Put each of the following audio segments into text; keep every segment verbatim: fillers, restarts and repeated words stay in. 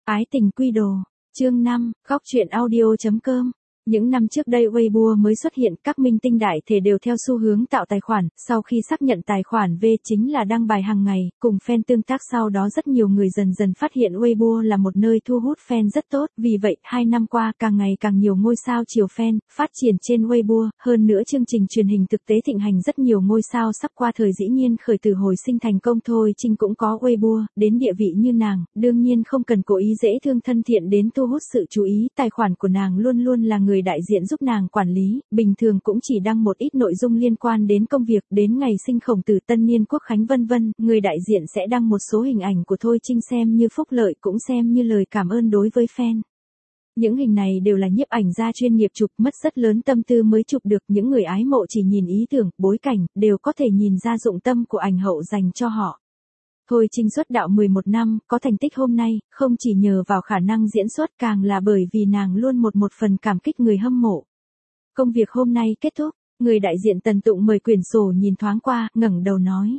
Ái tình quy đồ. Chương năm, góc truyện audio.com. Những năm trước đây Weibo mới xuất hiện, các minh tinh đại thể đều theo xu hướng tạo tài khoản, sau khi xác nhận tài khoản V chính là đăng bài hàng ngày, cùng fan tương tác. Sau đó rất nhiều người dần dần phát hiện Weibo là một nơi thu hút fan rất tốt, vì vậy, hai năm qua càng ngày càng nhiều ngôi sao chiều fan, phát triển trên Weibo, hơn nữa chương trình truyền hình thực tế thịnh hành, rất nhiều ngôi sao sắp qua thời dĩ nhiên khởi tử hồi sinh thành công. Thôi Trinh cũng có Weibo, đến địa vị như nàng, đương nhiên không cần cố ý dễ thương thân thiện đến thu hút sự chú ý, tài khoản của nàng luôn luôn là người đại diện giúp nàng quản lý, bình thường cũng chỉ đăng một ít nội dung liên quan đến công việc, đến ngày sinh Khổng Tử, tân niên Quốc khánh vân vân, người đại diện sẽ đăng một số hình ảnh của Thôi Trinh xem như phúc lợi, cũng xem như lời cảm ơn đối với fan. Những hình này đều là nhiếp ảnh gia chuyên nghiệp chụp, mất rất lớn tâm tư mới chụp được, những người ái mộ chỉ nhìn ý tưởng, bối cảnh, đều có thể nhìn ra dụng tâm của ảnh hậu dành cho họ. Thôi Trinh xuất đạo mười một năm, có thành tích hôm nay, không chỉ nhờ vào khả năng diễn xuất, càng là bởi vì nàng luôn một một phần cảm kích người hâm mộ. Công việc hôm nay kết thúc, người đại diện Tần Tụng mời quyển sổ nhìn thoáng qua, ngẩng đầu nói.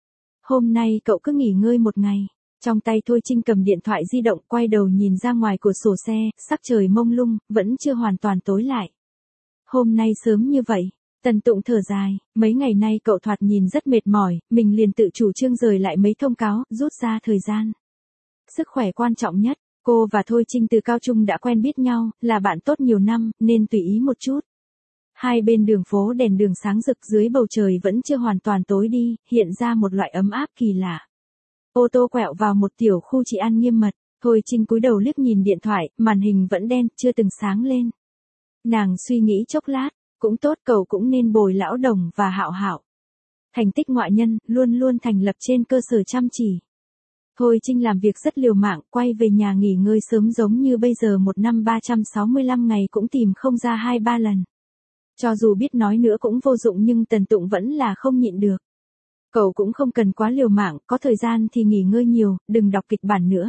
Hôm nay cậu cứ nghỉ ngơi một ngày. Trong tay Thôi Trinh cầm điện thoại di động, quay đầu nhìn ra ngoài cửa sổ xe, sắc trời mông lung, vẫn chưa hoàn toàn tối lại. Hôm nay sớm như vậy. Tần Tụng thở dài, mấy ngày nay cậu thoạt nhìn rất mệt mỏi, mình liền tự chủ trương rời lại mấy thông cáo, rút ra thời gian. Sức khỏe quan trọng nhất, cô và Thôi Trinh từ cao trung đã quen biết nhau, là bạn tốt nhiều năm, nên tùy ý một chút. Hai bên đường phố đèn đường sáng rực, dưới bầu trời vẫn chưa hoàn toàn tối đi, hiện ra một loại ấm áp kỳ lạ. Ô tô quẹo vào một tiểu khu trị an nghiêm mật, Thôi Trinh cúi đầu liếc nhìn điện thoại, màn hình vẫn đen, chưa từng sáng lên. Nàng suy nghĩ chốc lát. Cũng tốt, cậu cũng nên bồi lão Đồng và Hạo Hạo. Thành tích ngoại nhân, luôn luôn thành lập trên cơ sở chăm chỉ. Thôi Trinh làm việc rất liều mạng, quay về nhà nghỉ ngơi sớm, giống như bây giờ một năm ba trăm sáu mươi lăm ngày cũng tìm không ra hai ba lần. Cho dù biết nói nữa cũng vô dụng, nhưng Tần Tụng vẫn là không nhịn được. Cậu cũng không cần quá liều mạng, có thời gian thì nghỉ ngơi nhiều, đừng đọc kịch bản nữa.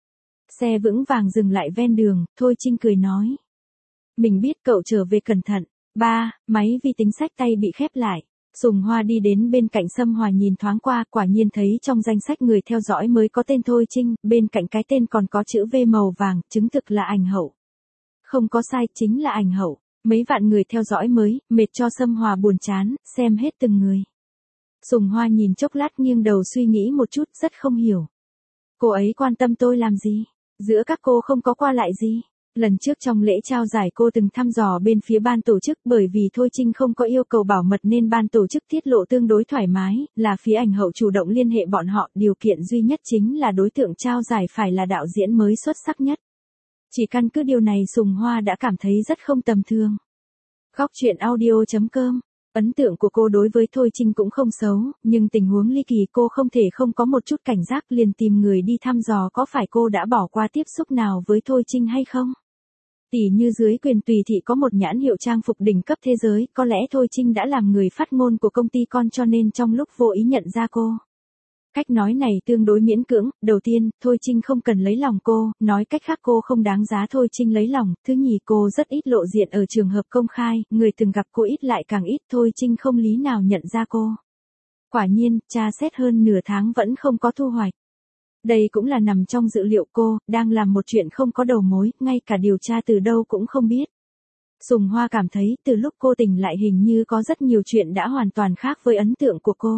Xe vững vàng dừng lại ven đường, Thôi Trinh cười nói. Mình biết, cậu trở về cẩn thận. Ba, máy vi tính sách tay bị khép lại. Sùng Hoa đi đến bên cạnh Sâm Hòa nhìn thoáng qua, quả nhiên thấy trong danh sách người theo dõi mới có tên Thôi Trinh, bên cạnh cái tên còn có chữ V màu vàng, chứng thực là ảnh hậu. Không có sai, chính là ảnh hậu. Mấy vạn người theo dõi mới, mệt cho Sâm Hòa buồn chán, xem hết từng người. Sùng Hoa nhìn chốc lát, nghiêng đầu suy nghĩ một chút, rất không hiểu. Cô ấy quan tâm tôi làm gì? Giữa các cô không có qua lại gì? Lần trước trong lễ trao giải cô từng thăm dò bên phía ban tổ chức, bởi vì Thôi Trinh không có yêu cầu bảo mật nên ban tổ chức tiết lộ tương đối thoải mái, là phía ảnh hậu chủ động liên hệ bọn họ, điều kiện duy nhất chính là đối tượng trao giải phải là đạo diễn mới xuất sắc nhất. Chỉ căn cứ điều này Sùng Hoa đã cảm thấy rất không tầm thường. Góc truyện audio.com. Ấn tượng của cô đối với Thôi Trinh cũng không xấu, nhưng tình huống ly kỳ cô không thể không có một chút cảnh giác, liền tìm người đi thăm dò có phải cô đã bỏ qua tiếp xúc nào với Thôi Trinh hay không. Tỉ như dưới quyền Tùy Thị có một nhãn hiệu trang phục đỉnh cấp thế giới, có lẽ Thôi Trinh đã làm người phát ngôn của công ty con cho nên trong lúc vô ý nhận ra cô. Cách nói này tương đối miễn cưỡng, đầu tiên, Thôi Trinh không cần lấy lòng cô, nói cách khác cô không đáng giá Thôi Trinh lấy lòng, thứ nhì cô rất ít lộ diện ở trường hợp công khai, người từng gặp cô ít lại càng ít, Thôi Trinh không lý nào nhận ra cô. Quả nhiên, tra xét hơn nửa tháng vẫn không có thu hoạch. Đây cũng là nằm trong dự liệu cô, đang làm một chuyện không có đầu mối, ngay cả điều tra từ đâu cũng không biết. Sùng Hoa cảm thấy, từ lúc cô tỉnh lại hình như có rất nhiều chuyện đã hoàn toàn khác với ấn tượng của cô.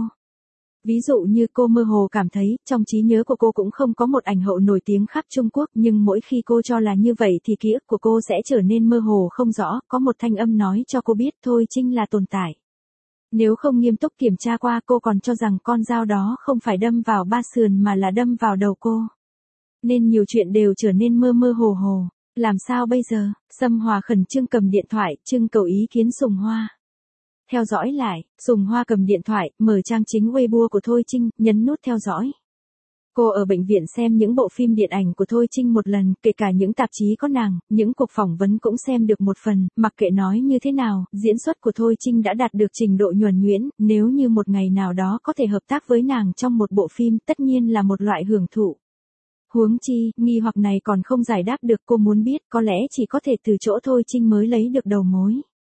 Ví dụ như cô mơ hồ cảm thấy, trong trí nhớ của cô cũng không có một ảnh hậu nổi tiếng khắp Trung Quốc, nhưng mỗi khi cô cho là như vậy thì ký ức của cô sẽ trở nên mơ hồ không rõ, có một thanh âm nói cho cô biết Thôi Trinh là tồn tại. Nếu không nghiêm túc kiểm tra qua, cô còn cho rằng con dao đó không phải đâm vào ba sườn mà là đâm vào đầu cô. Nên nhiều chuyện đều trở nên mơ mơ hồ hồ. Làm sao bây giờ? Sâm Hòa khẩn trương cầm điện thoại, trưng cầu ý kiến Sùng Hoa. Theo dõi lại, Sùng Hoa cầm điện thoại, mở trang chính Weibo của Thôi Trinh, nhấn nút theo dõi. Cô ở bệnh viện xem những bộ phim điện ảnh của Thôi Trinh một lần, kể cả những tạp chí có nàng, những cuộc phỏng vấn cũng xem được một phần, mặc kệ nói như thế nào, diễn xuất của Thôi Trinh đã đạt được trình độ nhuần nhuyễn, nếu như một ngày nào đó có thể hợp tác với nàng trong một bộ phim, tất nhiên là một loại hưởng thụ. Huống chi, nghi hoặc này còn không giải đáp được, cô muốn biết, có lẽ chỉ có thể từ chỗ Thôi Trinh mới lấy được đầu mối.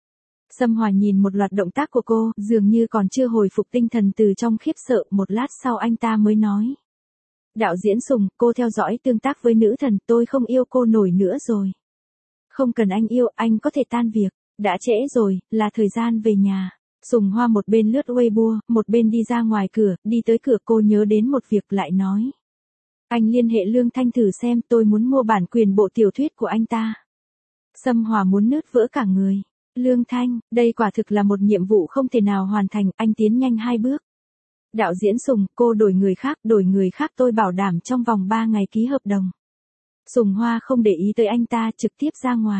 Sâm Hòa nhìn một loạt động tác của cô, dường như còn chưa hồi phục tinh thần từ trong khiếp sợ, một lát sau anh ta mới nói. Đạo diễn Sùng, cô theo dõi tương tác với nữ thần, tôi không yêu cô nổi nữa rồi. Không cần anh yêu, anh có thể tan việc. Đã trễ rồi, là thời gian về nhà. Sùng Hoa một bên lướt Weibo, một bên đi ra ngoài cửa, đi tới cửa cô nhớ đến một việc lại nói. Anh liên hệ Lương Thanh thử xem, tôi muốn mua bản quyền bộ tiểu thuyết của anh ta. Sâm Hòa muốn nứt vỡ cả người. Lương Thanh, đây quả thực là một nhiệm vụ không thể nào hoàn thành, anh tiến nhanh hai bước. Đạo diễn Sùng, cô đổi người khác, đổi người khác tôi bảo đảm trong vòng ba ngày ký hợp đồng. Sùng Hoa không để ý tới anh ta, trực tiếp ra ngoài.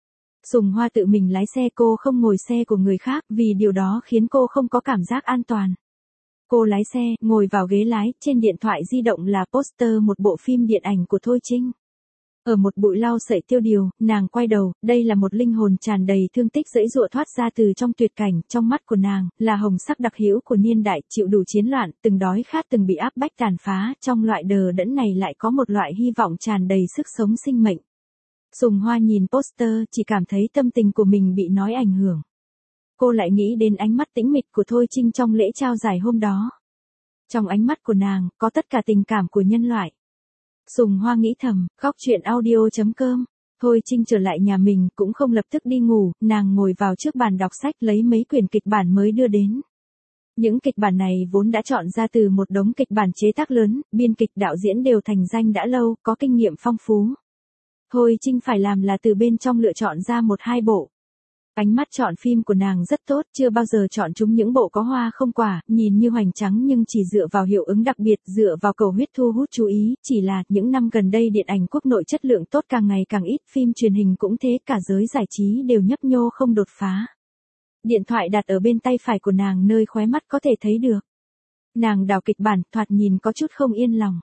Sùng Hoa tự mình lái xe, cô không ngồi xe của người khác, vì điều đó khiến cô không có cảm giác an toàn. Cô lái xe, ngồi vào ghế lái, trên điện thoại di động là poster một bộ phim điện ảnh của Thôi Trinh. Ở một bụi lau sậy tiêu điều, nàng quay đầu, đây là một linh hồn tràn đầy thương tích giãy giụa thoát ra từ trong tuyệt cảnh, trong mắt của nàng, là hồng sắc đặc hữu của niên đại, chịu đủ chiến loạn, từng đói khát từng bị áp bách tàn phá, trong loại đờ đẫn này lại có một loại hy vọng tràn đầy sức sống sinh mệnh. Sùng Hoa nhìn poster, chỉ cảm thấy tâm tình của mình bị nói ảnh hưởng. Cô lại nghĩ đến ánh mắt tĩnh mịch của Thôi Trinh trong lễ trao giải hôm đó. Trong ánh mắt của nàng, có tất cả tình cảm của nhân loại. Sùng Hoa nghĩ thầm, khóc chuyện audio chấm com. Thôi Trinh trở lại nhà mình, cũng không lập tức đi ngủ, nàng ngồi vào trước bàn đọc sách lấy mấy quyển kịch bản mới đưa đến. Những kịch bản này vốn đã chọn ra từ một đống kịch bản chế tác lớn, biên kịch đạo diễn đều thành danh đã lâu, có kinh nghiệm phong phú. Thôi Trinh phải làm là từ bên trong lựa chọn ra một hai bộ. Ánh mắt chọn phim của nàng rất tốt, chưa bao giờ chọn chúng những bộ có hoa không quả, nhìn như hoành tráng nhưng chỉ dựa vào hiệu ứng đặc biệt, dựa vào cầu huyết thu hút chú ý, chỉ là những năm gần đây điện ảnh quốc nội chất lượng tốt càng ngày càng ít, phim truyền hình cũng thế, cả giới giải trí đều nhấp nhô không đột phá. Điện thoại đặt ở bên tay phải của nàng nơi khóe mắt có thể thấy được. Nàng đào kịch bản, thoạt nhìn có chút không yên lòng.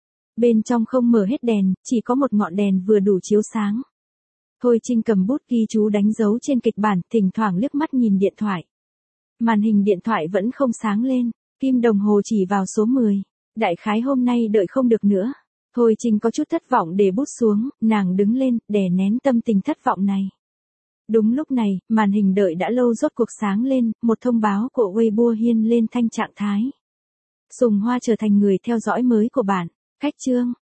Bên trong không mở hết đèn, chỉ có một ngọn đèn vừa đủ chiếu sáng. Thôi Trinh cầm bút ghi chú đánh dấu trên kịch bản, thỉnh thoảng liếc mắt nhìn điện thoại. Màn hình điện thoại vẫn không sáng lên, kim đồng hồ chỉ vào số mười. Đại khái hôm nay đợi không được nữa. Thôi Trinh có chút thất vọng để bút xuống, nàng đứng lên, đè nén tâm tình thất vọng này. Đúng lúc này, màn hình đợi đã lâu rốt cuộc sáng lên, một thông báo của Weibo hiên lên thanh trạng thái. Sùng Hoa trở thành người theo dõi mới của bạn. Khách chương.